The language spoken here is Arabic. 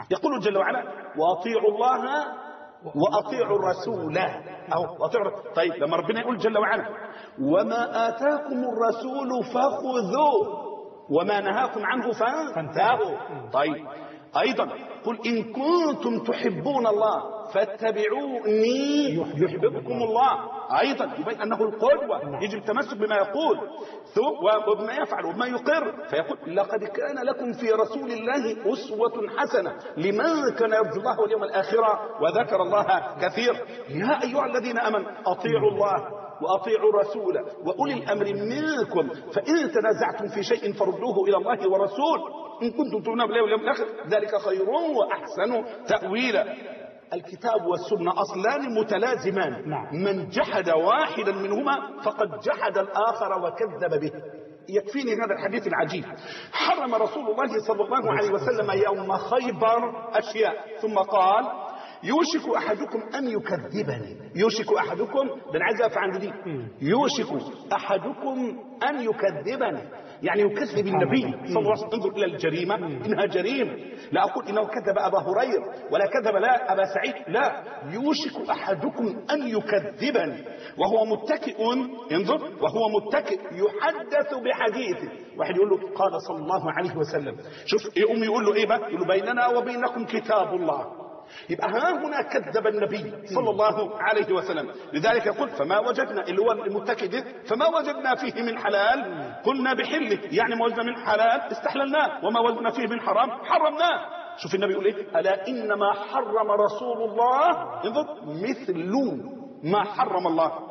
يقول جل وعلا وأطيعوا الله وأطيعوا الرسول أو طيب لما ربنا يقول جل وعلا وما آتاكم الرسول فخذوه وما نهاكم عنه فانتهوا. طيب أيضا قل إن كنتم تحبون الله فاتبعوني يحببكم الله. أيضا يبين أنه القدوة، يجب التمسك بما يقول وبما يفعل وبما يقر، فيقول لقد كان لكم في رسول الله أسوة حسنة لمن كان يرجو الله واليوم الآخرة وذكر الله كثير. يا أيها الذين آمنوا أطيعوا الله وأطيعوا الرسول وأولي الأمر منكم فإن تنازعتم في شيء فردوه إلى الله ورسول إن كنتم تؤمنون بالله واليوم الآخر ذلك خير وأحسن تأويلا. الكتاب والسنة أصلان متلازمان، من جحد واحدا منهما فقد جحد الآخر وكذب به. يكفيني هذا الحديث العجيب. حرم رسول الله صلى الله عليه وسلم يوم خيبر أشياء ثم قال يوشك أحدكم أن يكذبني. يوشك أحدكم بنعزف عن دي يوشك أحدكم أن يكذبني، يعني يكذب النبي صلى الله عليه وسلم. انظر إلى الجريمة، إنها جريمة. لا أقول إنه كذب أبا هريرة ولا كذب لا أبا سعيد، لا، يوشك أحدكم أن يكذبني وهو متكئ، انظر، وهو متكئ يحدث بحديثه. واحد يقول له قال صلى الله عليه وسلم، شوف يقوم يقول له إيه بقى؟ يقول له بيننا وبينكم كتاب الله. يبقى ها هنا كذب النبي صلى الله عليه وسلم. لذلك يقول فما وجدنا، اللي هو المتكئ، فما وجدنا فيه من حلال قلنا بحله، يعني ما وجدنا من حلال استحللناه وما وجدنا فيه من حرام حرمناه. شوف النبي يقول ايه؟ ألا إنما حرم رسول الله انظر مثل ما حرم الله.